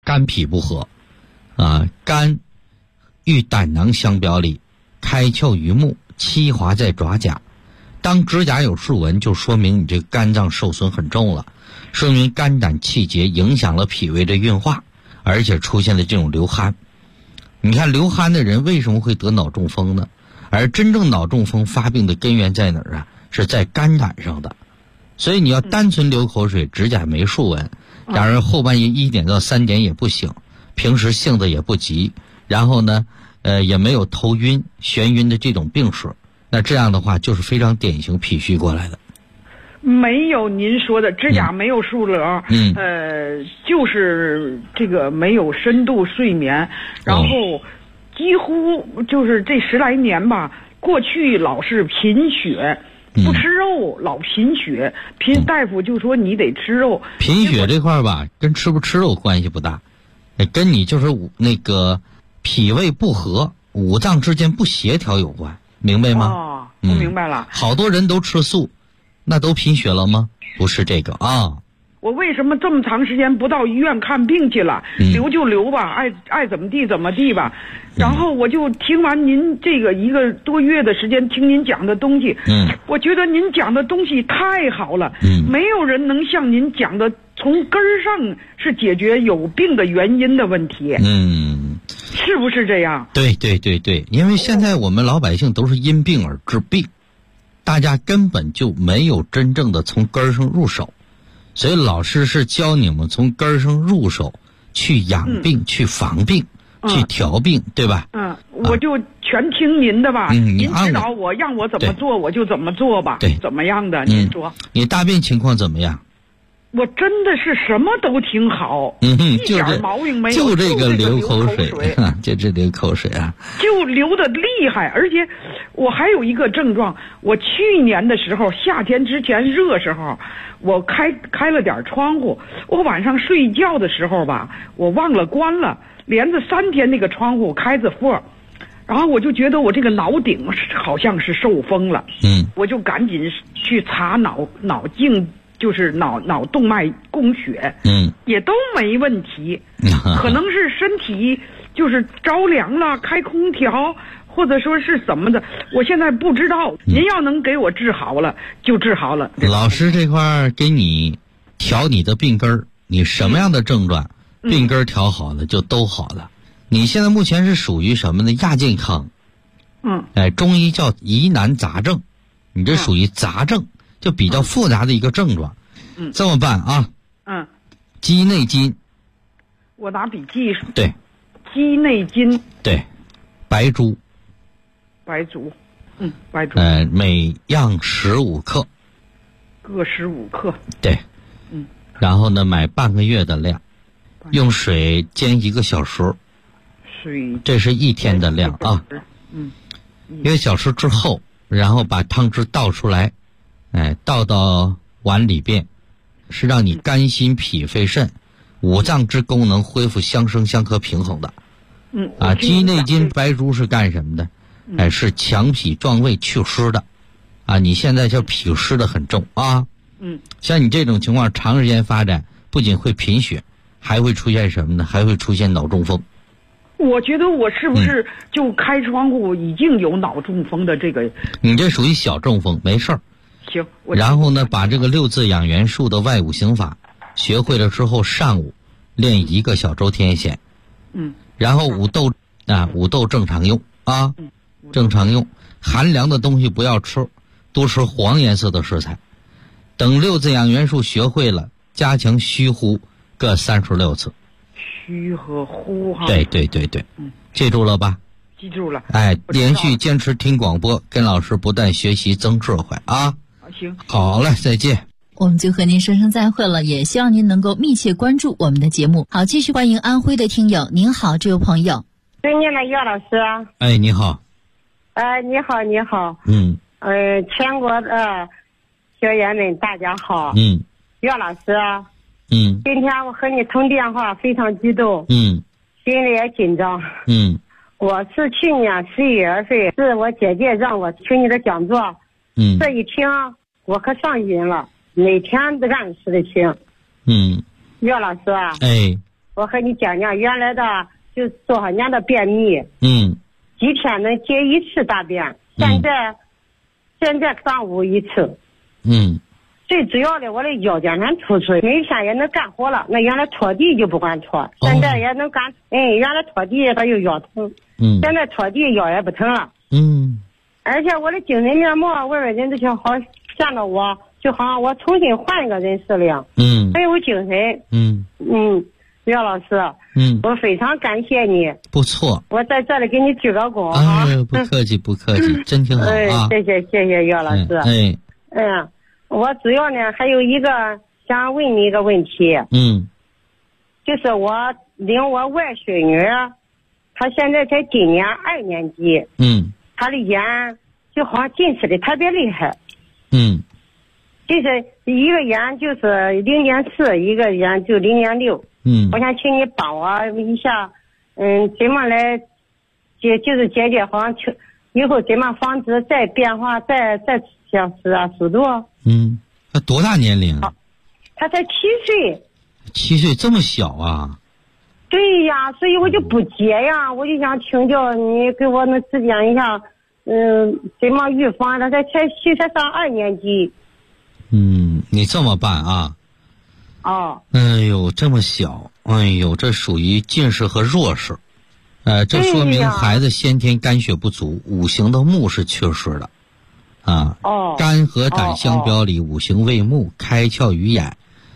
肝脾不和肝与胆囊相表里，开窍于目，期滑在爪甲。当指甲有竖纹，就说明你这个肝脏受损很重了，说明肝胆气结影响了脾胃的运化，而且出现了这种流汗。你看流汗的人为什么会得脑中风呢？而真正脑中风发病的根源在哪儿啊？是在肝胆上的。所以你要单纯流口水，指甲没竖纹，当然后半夜1点到3点也不醒，平时性子也不急，然后呢也没有头晕眩晕的这种病史，那这样的话就是非常典型脾虚过来的。 没有您说的指甲没有竖棱，就是这个没有深度睡眠，然后几乎就是这10来年吧，过去老是贫血，不吃肉，老贫血，大夫就说你得吃肉。 贫血这块吧，跟吃不吃肉关系不大，跟你就是那个脾胃不和、五脏之间不协调有关，明白吗？ 我明白了。 好多人都吃素，那都贫血了吗？不是这个啊。 我为什么这么长时间不到医院看病去了？留就留吧，爱怎么地怎么地吧。然后我就听完您这个1个多月的时间听您讲的东西，我觉得您讲的东西太好了，没有人能像您讲的从根儿上是解决有病的原因的问题。是不是这样？ 对对对对，因为现在我们老百姓都是因病而治病，大家根本就没有真正的从根儿上入手。所以老师是教你们从根儿上入手，去养病、去防病、去调病，对吧？ 我就全听您的吧。 您指导我，让我怎么做我就怎么做吧。 对， 怎么样的？您说。 你大便情况怎么样？ 我真的是什么都挺好，一点毛病没有， 就这个流口水，就这流口水啊， 就流的厉害。而且我还有一个症状，我去年的时候夏天之前热时候，我开了点窗户，我晚上睡觉的时候吧，我忘了关了，连着3天那个窗户开着缝，然后我就觉得我这个脑顶好像是受风了，我就赶紧去查脑镜。就是脑动脉供血，也都没问题，可能是身体就是着凉了，开空调，或者说是怎么的，我现在不知道。您要能给我治好了，就治好了。 老师这块给你调你的病根儿，你什么样的症状，病根儿调好了就都好了。你现在目前是属于什么呢？亚健康。中医叫疑难杂症，你这属于杂症。就比较复杂的一个症状，这么办啊？鸡内金， 我拿笔记。 对， 鸡内金。 对，白术。 白术。 每样15克， 各15克。 对，然后呢，买半个月的量，用水煎1个小时。这是1天的量啊。1个小时之后，然后把汤汁倒出来。倒到碗里边，是让你肝心脾肺肾5脏之功能恢复相生相克平衡的。鸡内金白术是干什么的？是强脾壮胃祛湿的。你现在就脾湿的很重啊。像你这种情况长时间发展，不仅会贫血，还会出现什么呢？还会出现脑中风。 我觉得我是不是就开窗户已经有脑中风的这个？ 你这属于小中风，没事儿。 行， 然后呢，把这个6字养元术的外五行法学会了之后，上午练1个小周天线，然后五豆正常用啊，正常用，寒凉的东西不要吃，多吃黄颜色的食材。等6字养元术学会了，加强虚呼各36次。 虚和呼哈。 对对对对，记住了吧？ 记住了。 连续坚持听广播，跟老师不断学习增智慧啊。 行， 好嘞，再见。 我们就和您说声再会了，也希望您能够密切关注我们的节目。好，继续欢迎安徽的听友。您好，这位朋友。 尊敬的岳老师。 你好。 你好，你好。全国的学员们大家好。岳老师。今天我和你通电话非常激动。心里也紧张。我是去年11月份，是我姐姐让我听你的讲座。这一听我可上瘾了，每天都按时的听。岳老师啊， 我和你讲讲，原来的就多少年的便秘，几天能解1次大便，现在上午1次，最主要的我的腰间盘突出，每天也能干活了。那原来拖地就不管拖，现在也能干。原来拖地它就腰疼，现在拖地腰也不疼了。而且我的精神面貌，外边人都想好见到我，就好像我重新换一个人似的样。很有精神。岳老师，我非常感谢你。 不错。 我在这里给你鞠个躬啊！不客气，不客气，真挺好啊！ 谢谢岳老师。我主要呢还有一个想问你一个问题。就是我领我外孙女，她现在才今年2年级。她的眼就好像近视的特别厉害。就是一个眼就是0.4，一个眼就0.6。我想请你帮我一下，怎么来就是姐姐好像以后怎么防止再变化再消失啊速度。 他多大年龄？ 他才7岁。 7岁这么小啊？ 对呀，所以我就不接呀，我就想请教你给我们指点一下，怎么预防？他才上2年级。 你这么办啊？哎呦，这么小，哎呦，这属于近视和弱视，这说明孩子先天肝血不足，五行的木是缺失的，肝和胆相表里，五行为木，开窍于眼，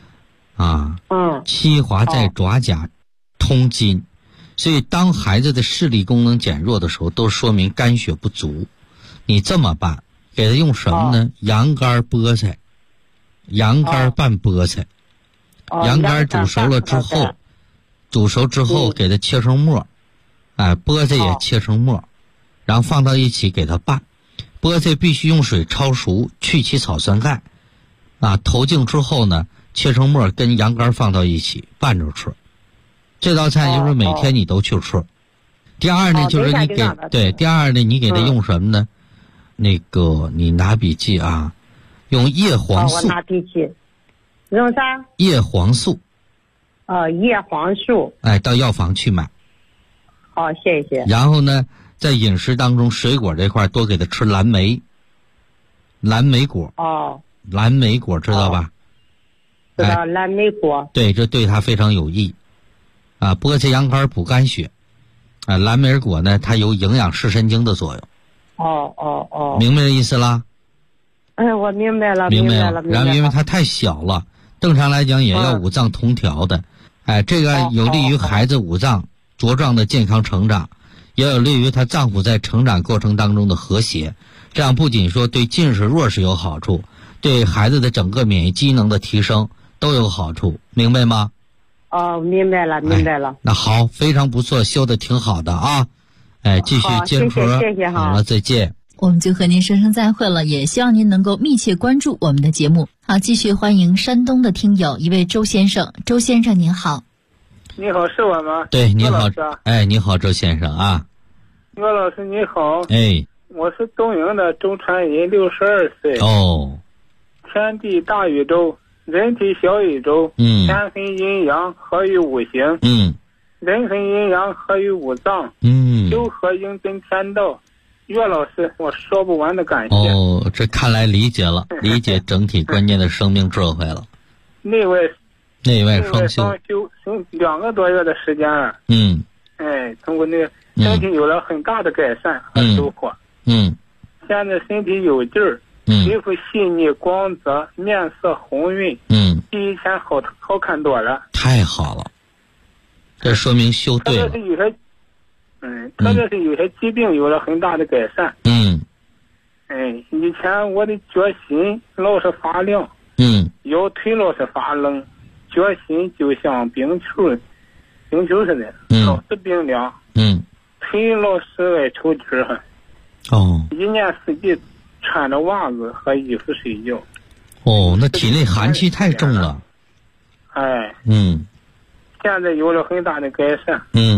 七华在爪甲，通筋，所以当孩子的视力功能减弱的时候，都说明肝血不足。你这么办，给他用什么呢？羊肝菠菜，羊肝拌菠菜。羊肝煮熟了之后，给它切成末，菠菜也切成末，然后放到一起给它拌。菠菜必须用水焯熟，去其草酸钙，投净之后呢，切成末跟羊肝放到一起拌着吃。这道菜就是每天你都去吃。第二呢，就是你给它用什么呢？那个你拿笔记啊，用叶黄素。 我拿笔记。用啥？ 叶黄素。 叶黄素。 到药房去买。 好，谢谢。 然后呢，在饮食当中，水果这块多给他吃蓝莓果。蓝莓果知道吧？ 知道蓝莓果。 对，这对他非常有益。菠菜羊肝补肝血。蓝莓果呢，它有营养视神经的作用。明白这意思啦？ 我明白了。 然后因为它太小了，正常来讲也要五脏同调的。这个有利于孩子五脏茁壮的健康成长，也有利于他脏腑在成长过程当中的和谐。这样不仅说对近视弱视有好处，对孩子的整个免疫机能的提升都有好处，明白吗？ 明白了。 那好，非常不错，修得挺好的啊。继续坚持。 谢谢好了，再见。 我们就和您说声再会了，也希望您能够密切关注我们的节目。好，继续欢迎山东的听友一位周先生。周先生您好。 你好，是我吗？ 对，你好。你好，周先生啊。 岳老师你好。我是东营的周传人，62岁。天地大宇宙，人体小宇宙。天分阴阳合于五行。人分阴阳合于五脏。修和应真天道。岳老师，我说不完的感谢。 这看来理解了，理解整体关键的生命智慧了。 内外双修 2个多月的时间了。通过那个身体有了很大的改善和收获。现在身体有劲儿，皮肤细腻光泽，面色红润。比以前好看多了。 太好了，这说明修对了。 特别是有些疾病有了很大的改善。以前我的脚心老是发凉，腰腿老是发冷，脚心就像冰球似的，老是冰凉。腿老是爱抽筋儿。一年四季穿着袜子和衣服睡觉。 那体内寒气太重了。 现在有了很大的改善。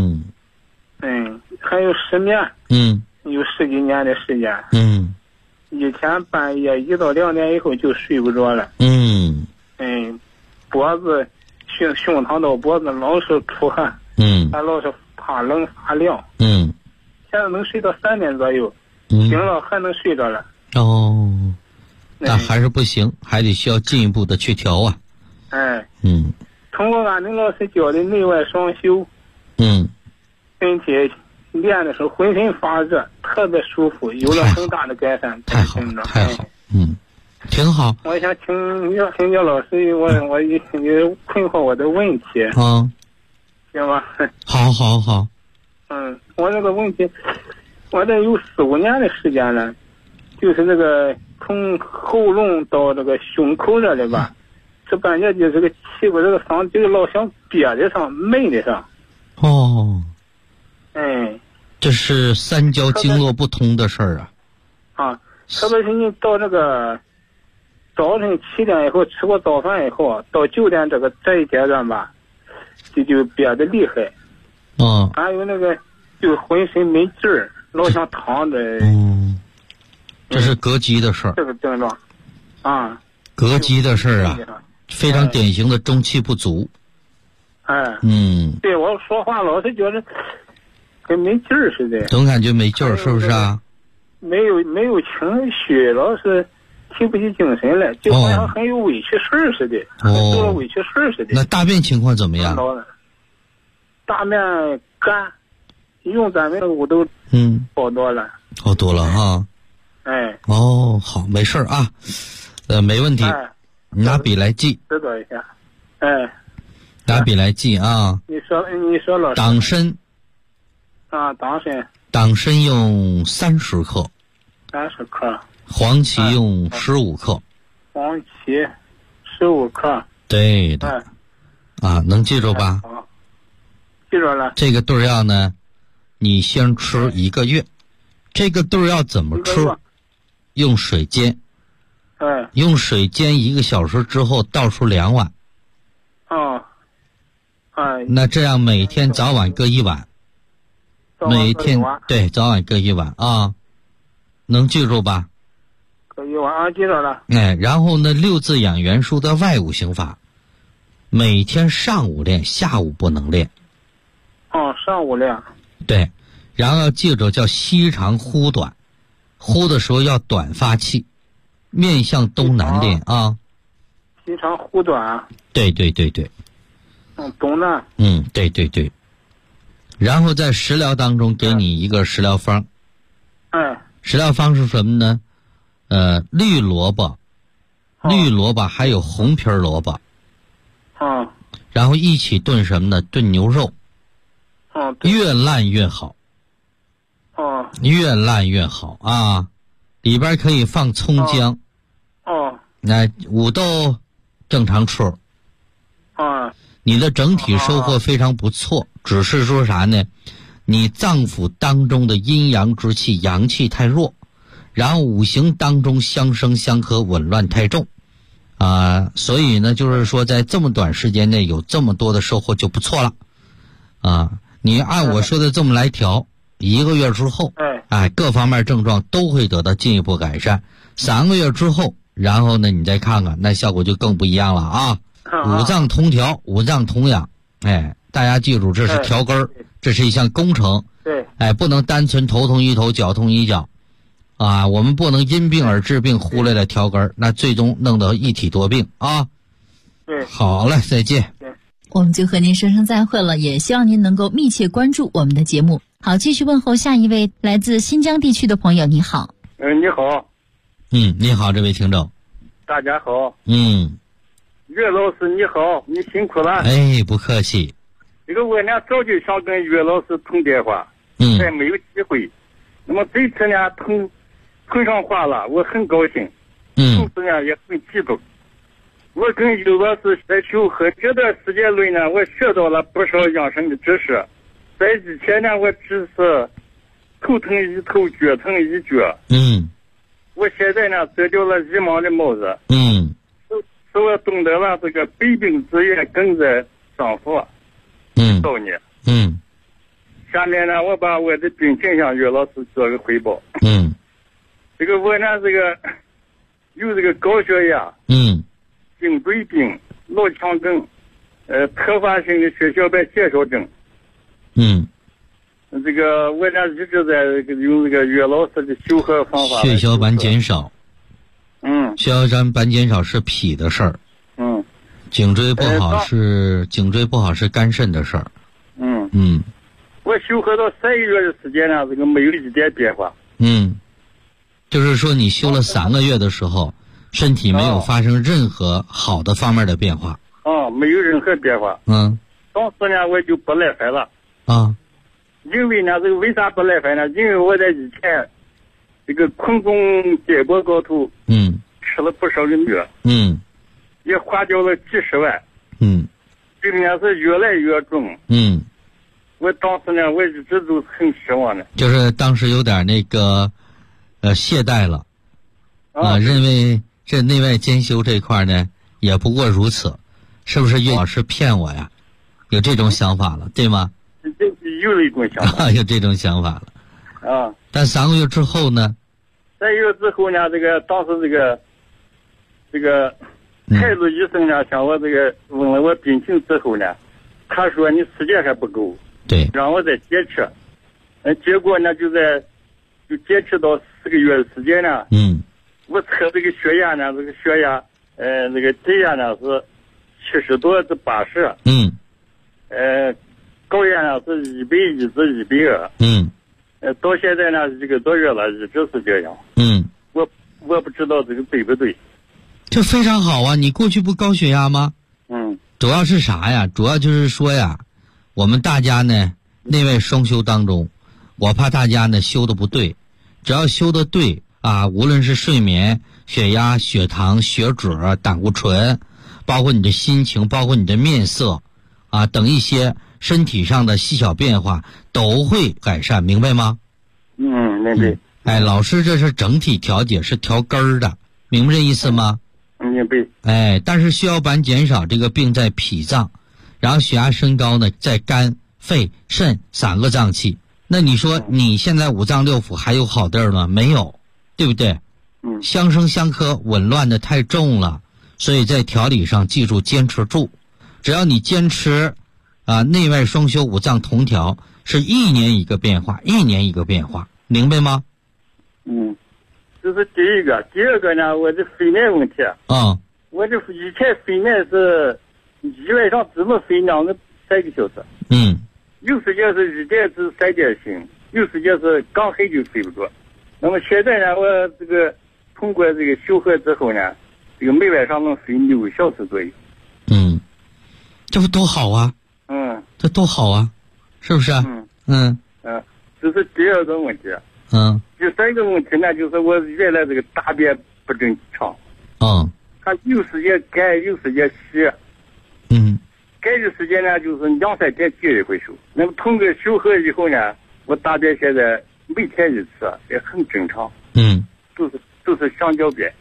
还有失眠。有10几年的时间。以前半夜1到2点以后就睡不着了。脖子胸膛到脖子老是出汗，还老是发冷发凉，现在能睡到3点左右，醒了还能睡着了。 那还是不行，还得需要进一步的去调啊。 通过俺那老师教的内外双修，并且练的时候浑身发热，特别舒服，有了很大的改善。 太好，太好，挺好。 我想请教老师，我一困惑我的问题。行吧？ 好。 我这个问题，我这有4-5年的时间了，就是这个从喉咙到这个胸口这里吧，这半截就是个气管这个嗓子老想憋在上、闷在上。 这是三焦经络不通的事儿啊。 特别是你到这个早晨7点以后吃过早饭以后，到9点这一阶段吧，就憋得厉害。还有那个就浑身没劲儿，老想躺着。 这是膈肌的事儿。 这个症状膈肌的事儿啊，非常典型的中气不足。对， 我说话老是觉得跟没劲儿似的， 总感觉没劲儿，是不是啊？ 没有情绪，老是提不起精神来，就好像很有委屈事儿似的，做了委屈事儿似的。 那大便情况怎么样？ 大便干，用咱们的五都好多了。 好多了哈。好，没事啊，没问题。拿笔来记。 知道一下。 拿笔来记啊。 你说老师。 党参。党参用30克。 30克。 黄芪用15克。 黄芪15克。 对的。能记住吧？ 记住了。 这个对药呢，你先吃1个月。这个对药怎么吃？用水煎。用水煎1个小时之后倒出2碗。那这样每天早晚各1碗。每天对，早晚各1碗啊，能记住吧？ 各1碗记住了。 然后呢，6字养元术的外五行法，每天上午练，下午不能练。 上午练。 对，然后要记住叫吸长呼短，呼的时候要短发气，面向东南练啊。 吸长呼短。 对。 东南。 对。然后在食疗当中给你一个食疗方。食疗方是什么呢？绿萝卜还有红皮萝卜。然后一起炖什么呢？炖牛肉。越烂越好。越烂越好啊！里边可以放葱姜。那五豆正常吃。你的整体收获非常不错，只是说啥呢？你脏腑当中的阴阳之气、阳气太弱，然后五行当中相生相克、紊乱太重，所以呢，就是说在这么短时间内有这么多的收获就不错了，你按我说的这么来调，1个月之后，各方面症状都会得到进一步改善。3个月之后，然后呢，你再看看，那效果就更不一样了啊！五脏同调，五脏同养，大家记住，这是调根儿，这是一项工程。不能单纯头痛一头，脚痛一脚，我们不能因病而治病，忽略了调根儿，那最终弄得一体多病啊。好嘞，再见。 我们就和您说声再会了，也希望您能够密切关注我们的节目。好，继续问候下一位来自新疆地区的朋友，你好。 你好。 你好，这位听众。 大家好。岳老师你好，你辛苦了。 不客气。 这个我呢早就想跟岳老师通电话，还没有机会。那么这次呢通上话了，我很高兴。同时呢也很激动。我跟岳老师在求和这段时间内呢，我学到了不少养生的知识。在以前呢，我只是头疼一头，脚疼一脚。我现在呢得掉了1毛的帽子。使我懂得了这个百病之源根在上火。道理。下面呢，我把我的病情向岳老师做个汇报。这个我呢，这个有这个高血压。颈椎病、脑腔梗、 特发性的血小板减少症。这个我俩一直在用这个岳老师的修和方法。 血小板减少。血小板减少是脾的事儿。颈椎不好是肝肾的事儿。 我修和到3个月的时间呢，这个没有一点变化。 就是说你修了3个月的时候，身体没有发生任何好的方面的变化。 没有任何变化。当时呢，我就不耐烦了。因为呢，这个为啥不耐烦呢？因为我在以前这个空中结果高头，吃了不少的药，也花掉了几十万，这个呢是越来越重。我当时呢，我一直都很失望的。 就是当时有点那个懈怠了，认为这内外兼修这块呢也不过如此，是不是岳老师骗我呀？有这种想法了，对吗？ 有一种想法。 有这种想法了。但3个月之后呢 ？3个月之后呢，当时这个太子医生呢，向我问了我病情之后呢，他说你时间还不够， 对， 让我再坚持。结果呢，就坚持到4个月的时间呢。我测这个血压呢，血压低压呢是70多至80。高压呢是110至120。到现在呢1个多月了，一直是这样。我不知道这个对不对。 这非常好啊！你过去不高血压吗？主要是啥呀？主要就是说呀，我们大家呢内外双修当中，我怕大家呢修的不对，只要修的对啊，无论是睡眠、血压、血糖、血脂、胆固醇，包括你的心情，包括你的面色啊等一些身体上的细小变化都会改善，明白吗？ 明白。 老师这是整体调节，是调根儿的，明白这意思吗？ 明白。 但是血小板减少这个病在脾脏，然后血压升高呢在肝、肺、肾3个脏器。那你说你现在5脏6腑还有好地儿吗？没有，对不对？相生相克紊乱的太重了，所以在调理上记住坚持住，只要你坚持内外双修5脏同调，是1年一个变化，1年一个变化，明白吗？ 这是第一个。第二个呢，我的肺面问题。我这以前肺面是1晚上只能睡2个3个小时。有时间是1点至3点醒，有时间是刚黑就睡不着。那么现在呢，我通过这个修和之后呢，每晚上能睡6个小时左右。 这不多好啊！这多好啊，是不是？ 这是第二个问题。第3个问题呢，就是我原来这个大便不正常。它有时间干，有时间稀。干的时间呢，就是2、3天接一回手。那么通过修和以后呢，我大便现在每天1次，也很正常。都是香蕉便。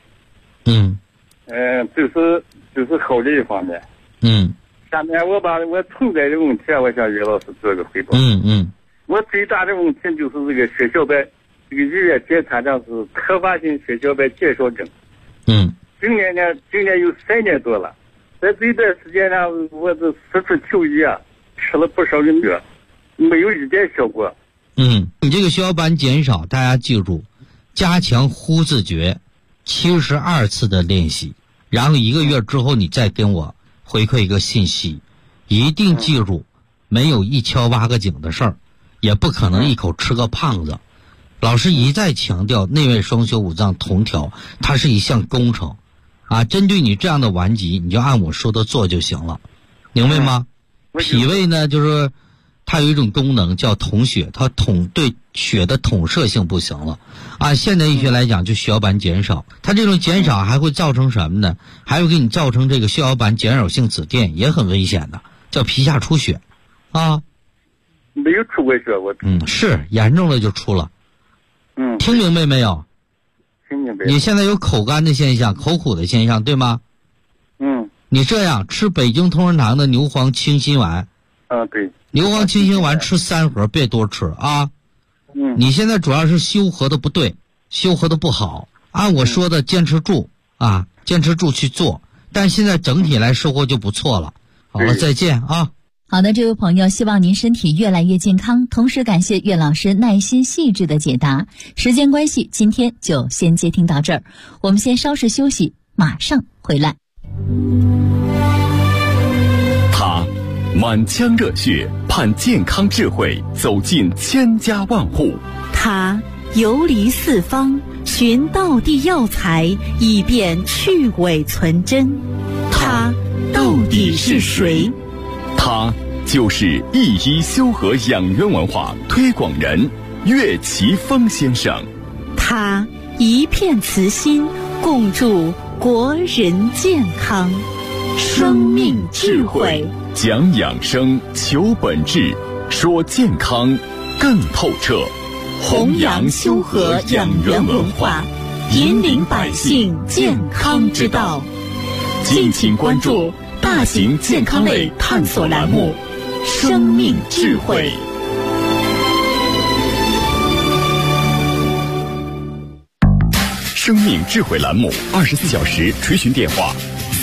这是好的一方面。下面我把我存在的问题我向岳老师做个汇报。我最大的问题就是这个血小板，这个医院检查的是特发性血小板减少症。今年有3年多了，在这段时间呢，我这四处求医吃了不少的药，没有一点效果。 你这个血小板减少，大家记住，加强呼字诀72次的练习，然后1个月之后你再跟我回馈一个信息，一定记住，没有一敲挖个井的事儿，也不可能一口吃个胖子。老师一再强调，内外双修5脏同调，它是一项工程针对你这样的顽疾，你就按我说的做就行了，明白吗？脾胃呢，就是它有一种功能叫统血，它对血的统摄性不行了现代医学来讲，就血小板减少，它这种减少还会造成什么呢？还会给你造成这个血小板减少性紫癜，也很危险的，叫皮下出血没有出过血，我是严重了就出了。听明白没有？ 听明白。 你现在有口干的现象，口苦的现象，对吗？你这样吃北京同仁堂的牛黄清心丸。 对。 牛黄清心丸吃3盒，别多吃你现在主要是修和的不对，修和的不好。按我说的坚持住坚持住去做。但现在整体来收获就不错了好了，再见啊。 好的，这位朋友，希望您身体越来越健康，同时感谢岳老师耐心细致的解答。时间关系，今天就先接听到这儿，我们先稍事休息，马上回来。 他满腔热血盼健康智慧走进千家万户， 他游离四方寻道地药材以便去伪存真，他到底是谁？ 他就是一医修和养元文化推广人岳奇峰先生。 他一片慈心共筑国人健康，生命智慧， 讲养生求本质，说健康更透彻， 弘扬修和养元文化，引领百姓健康之道。敬请关注大型健康类探索栏目《生命智慧》。 生命智慧栏目24小时垂询电话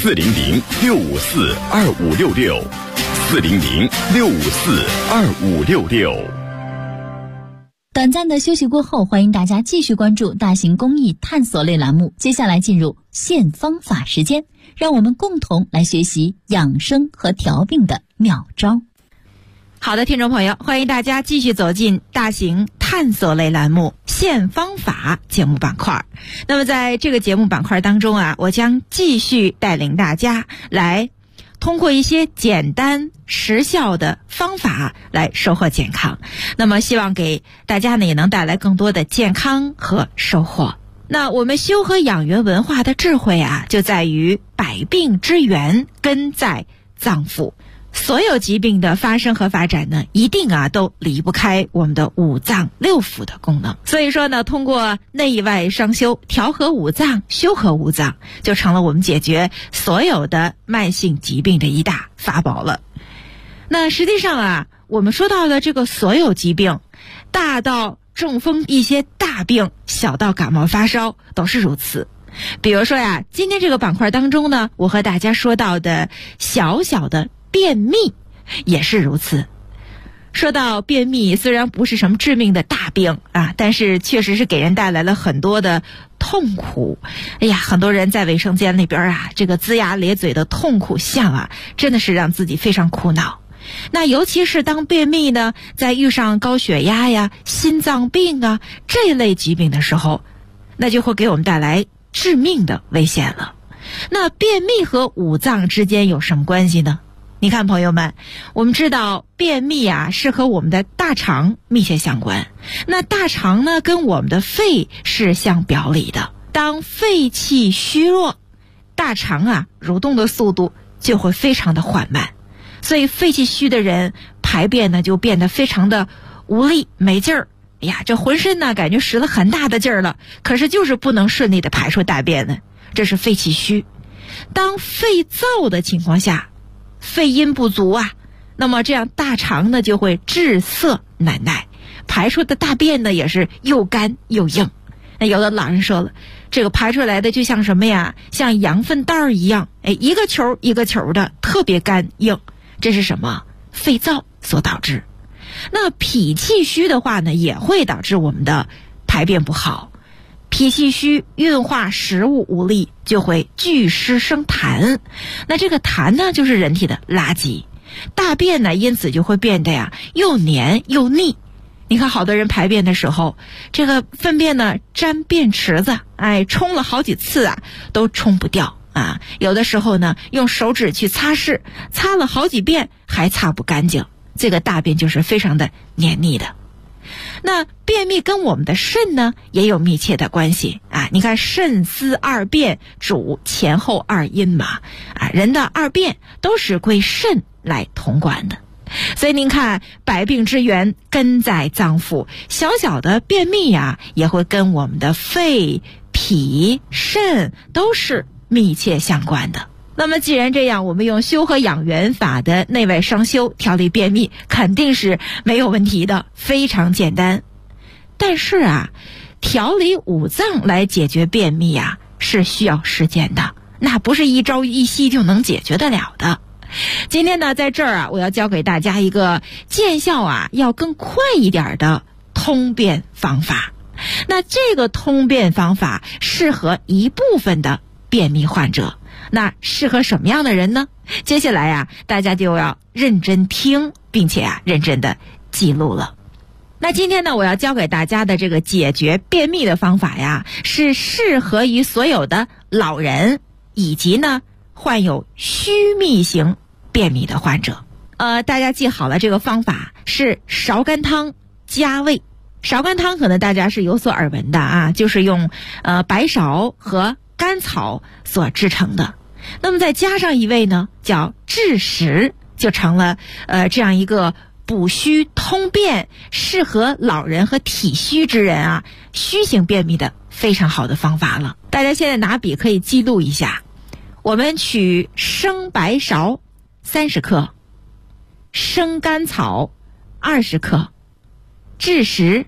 ：400-654-2566，400-654-2566。 短暂的休息过后，欢迎大家继续关注大型公益探索类栏目。接下来进入现方法时间，让我们共同来学习养生和调病的妙招。 好的，听众朋友，欢迎大家继续走进大型探索类栏目现方法节目板块。那么在这个节目板块当中啊，我将继续带领大家来通过一些简单实效的方法来收获健康。那么希望给大家呢也能带来更多的健康和收获。那我们修和养元文化的智慧啊，就在于百病之源根在脏腑。所有疾病的发生和发展呢，一定都离不开我们的五脏六腑的功能。所以说呢，通过内外双修，调和五脏，修和五脏，就成了我们解决所有的慢性疾病的一大法宝了。那实际上我们说到的这个所有疾病，大到中风一些大病，小到感冒发烧，都是如此。比如说今天这个板块当中呢，我和大家说到的小小的便秘也是如此。说到便秘，虽然不是什么致命的大病但是确实是给人带来了很多的痛苦。很多人在卫生间里边这个龇牙咧嘴的痛苦相真的是让自己非常苦恼。那尤其是当便秘呢，在遇上高血压心脏病这一类疾病的时候，那就会给我们带来致命的危险了。那便秘和五脏之间有什么关系呢？你看朋友们，我们知道便秘是和我们的大肠密切相关。那大肠呢跟我们的肺是相表里的。当肺气虚弱，大肠蠕动的速度就会非常的缓慢。所以肺气虚的人排便呢就变得非常的无力没劲儿。这浑身呢感觉使了很大的劲儿了，可是就是不能顺利的排出大便呢，这是肺气虚。当肺燥的情况下，肺阴不足那么这样大肠呢就会滞涩难耐，排出的大便呢也是又干又硬。那有的老人说了，这个排出来的就像什么呀，像羊粪蛋儿一样，一个球一个球的，特别干硬。这是什么？肺燥所导致。那脾气虚的话呢，也会导致我们的排便不好。脾气虚，运化食物无力，就会聚湿生痰。那这个痰呢，就是人体的垃圾。大便呢，因此就会变得又黏又腻。你看好多人排便的时候，这个粪便呢沾便池子，冲了好几次都冲不掉有的时候呢用手指去擦拭，擦了好几遍还擦不干净，这个大便就是非常的黏腻的。那便秘跟我们的肾呢也有密切的关系你看肾司二便，主前后二阴嘛人的二便都是归肾来统管的。所以您看，百病之源根在脏腑，小小的便秘也会跟我们的肺、脾、肾都是密切相关的。那么既然这样，我们用修和养元法的内外双修调理便秘肯定是没有问题的，非常简单。但是调理五脏来解决便秘是需要时间的，那不是一朝一夕就能解决得了的。 今天呢，在这儿啊，我要教给大家一个见效啊要更快一点的通便方法。那这个通便方法适合一部分的便秘患者，那适合什么样的人呢？接下来啊，大家就要认真听，并且啊，认真的记录了。那今天呢，我要教给大家的这个解决便秘的方法呀，是适合于所有的老人以及呢患有虚秘型便秘的患者。大家记好了，这个方法是芍甘汤加味。芍甘汤可能大家是有所耳闻的啊，就是用白芍和甘草所制成的。那么再加上一味呢，叫枳实，就成了这样一个补虚通便，适合老人和体虚之人啊，虚型便秘的非常好的方法了。大家现在拿笔可以记录一下，我们取生白芍30克，生甘草20克，枳实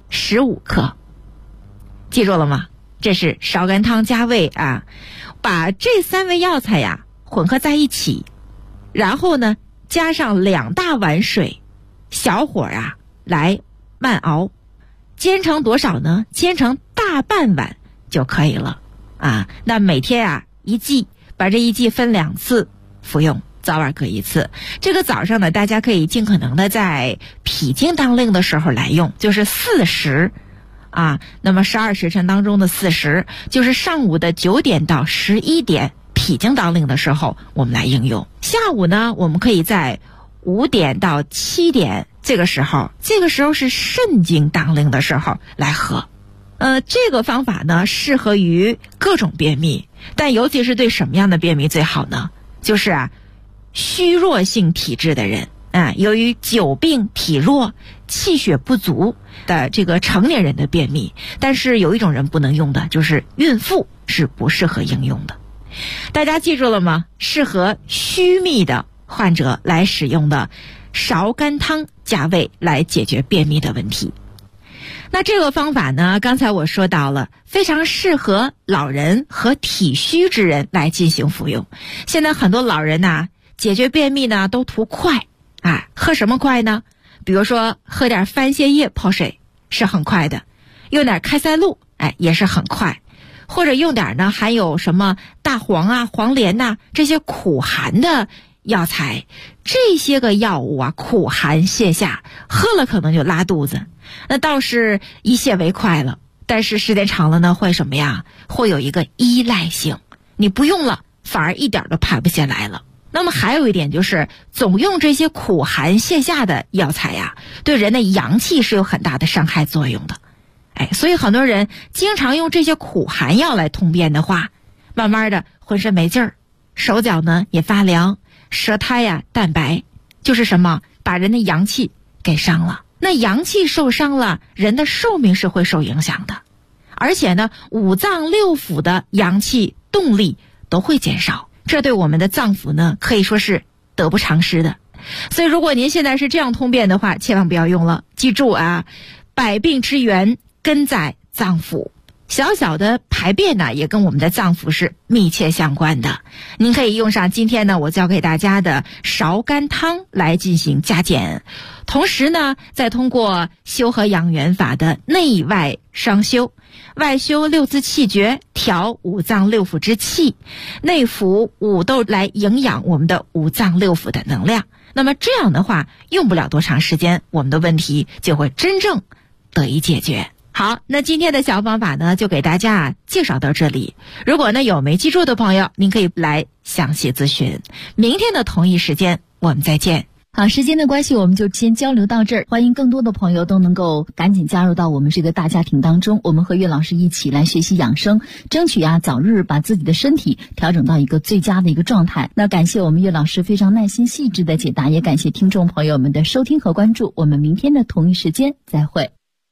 15克，记住了吗？这是芍甘汤加味啊，把这3味药材呀混合在一起，然后呢加上2大碗水，小火啊来慢熬，煎成多少呢？煎成大半碗就可以了啊。那每天啊1剂，把这1剂分2次服用，早晚各1次。这个早上呢，大家可以尽可能的在脾经当令的时候来用，就是40啊。那么12时辰当中的40，就是上午的9点到11点脾经当令的时候我们来应用。下午呢，我们可以在5点到7点这个时候是肾经当令的时候来喝。这个方法呢适合于各种便秘，但尤其是对什么样的便秘最好呢？就是啊虚弱性体质的人啊，由于久病体弱、气血不足的这个成年人的便秘。但是有一种人不能用的，就是孕妇是不适合应用的。大家记住了吗？适合虚秘的患者来使用的芍甘汤加味来解决便秘的问题。那这个方法呢，刚才我说到了，非常适合老人和体虚之人来进行服用。现在很多老人呢，解决便秘呢都图快啊，喝什么快呢？比如说喝点番泻叶泡水是很快的，用点开塞露也是很快，或者用点呢含有什么大黄啊、黄连呐这些苦寒的药材。这些个药物啊，苦寒泻下，喝了可能就拉肚子，那倒是一泻为快了，但是时间长了呢会什么呀？会有一个依赖性，你不用了反而一点都排不下来了。那么还有一点就是，总用这些苦寒泻下的药材呀，对人的阳气是有很大的伤害作用的。所以很多人经常用这些苦寒药来通便的话，慢慢的浑身没劲儿，手脚呢也发凉，舌苔呀淡白，就是什么？把人的阳气给伤了。那阳气受伤了，人的寿命是会受影响的，而且呢五脏六腑的阳气动力都会减少，这对我们的脏腑呢可以说是得不偿失的。所以如果您现在是这样通便的话，千万不要用了。记住啊，百病之源根在脏腑，小小的排便呢也跟我们的脏腑是密切相关的。您可以用上今天呢我教给大家的芍甘汤来进行加减，同时呢再通过修和养元法的内外双修，外修六字气诀，调五脏六腑之气，内服五豆来营养我们的五脏六腑的能量。那么这样的话，用不了多长时间，我们的问题就会真正得以解决。好，那今天的小方法呢就给大家介绍到这里。如果呢有没记住的朋友，您可以来详细咨询。明天的同一时间我们再见。 好，时间的关系我们就先交流到这儿，欢迎更多的朋友都能够赶紧加入到我们这个大家庭当中，我们和岳老师一起来学习养生，争取早日把自己的身体调整到一个最佳的一个状态。那感谢我们岳老师非常耐心细致的解答，也感谢听众朋友们的收听和关注，我们明天的同一时间再会。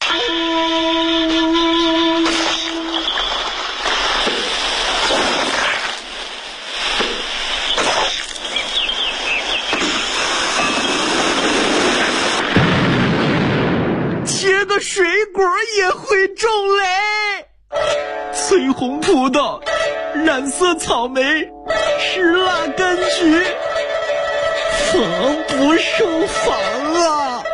水果也会种嘞，翠红葡萄、染色草莓、石蜡柑橘， 不胜防啊！